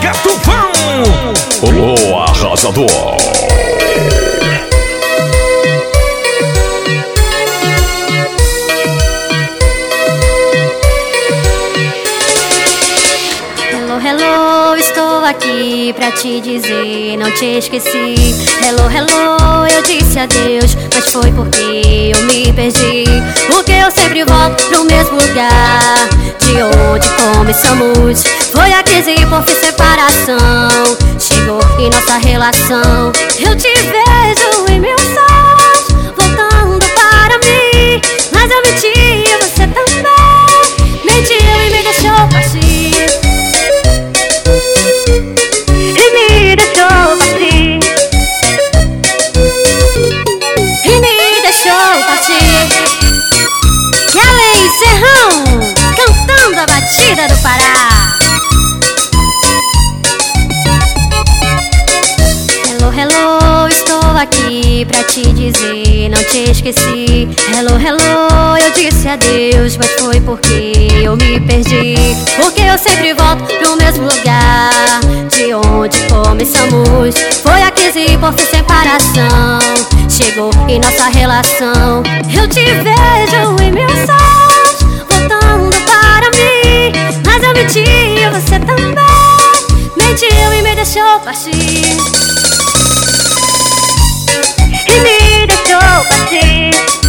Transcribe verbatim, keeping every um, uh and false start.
Mega Tufão, o arrasador. Hello, hello, estou aqui pra te dizer, não te esqueci. Hello, hello, eu disse adeus, mas foi porque eu me perdi. Porque eu sempre volto pro mesmo lugar de onde começamos. Foi a crise por fim separação, chegou em nossa relação. Eu te vejo em meus sonhos, voltando para mim. Mas eu menti, você também mentiu e me deixou partir. Serrão, cantando a batida do Pará. Hello, hello, estou aqui pra te dizer, não te esqueci. Hello, hello, eu disse adeus, mas foi porque eu me perdi. Porque eu sempre volto pro mesmo lugar de onde começamos. Foi a crise por fim separação, chegou em nossa relação. Eu te vejo em meus sonhos, voltando para mim. Mas eu menti, você também mentiu e me deixou partir. E me deixou partir.